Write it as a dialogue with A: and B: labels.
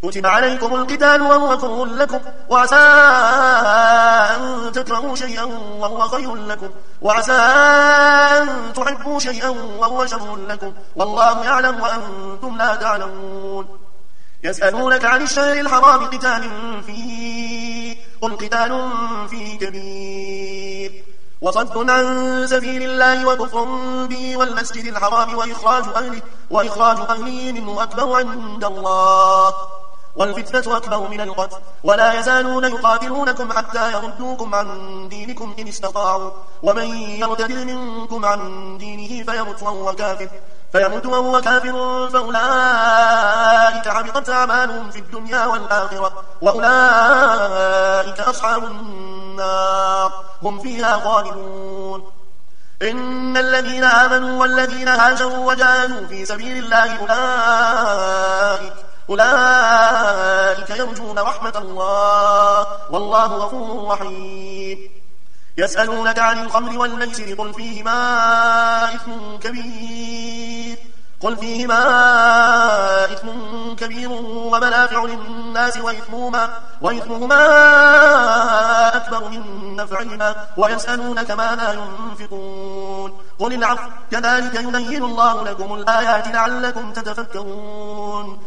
A: كتب عليكم القتال وهو كره لكم وعسى أن تكرهوا شيئا وهو خير لكم وعسى أن تحبوا شيئا وهو شر لكم والله يعلم وأنتم لا تعلمون. يسألونك عن الشهر الحرام قتال فيه قل قتال فيه كبير وصد عن سبيل الله وكفر به والمسجد الحرام وإخراج أهله منه أكبر عند الله والفتنة أكبر من القتل ولا يزالون يقاتلونكم حتى يردوكم عن دينكم إن استطاعوا ومن يرتد منكم عن دينه فيمت وهو كافر فأولئك حبطت أعمالهم في الدنيا والآخرة وأولئك أصحاب النار هم فيها خالدون. إن الذين آمنوا والذين هاجروا وجاهدوا في سبيل الله أولئك يرجون رحمة الله والله غفور رحيم. يسألونك عن الخمر والميسر قل فيهما إثم كبير ومنافع للناس وإثمهما أكبر من نفعهما ويسألونك ماذا ينفقون قل العفو كذلك يبين الله لكم الآيات لعلكم تتفكرون.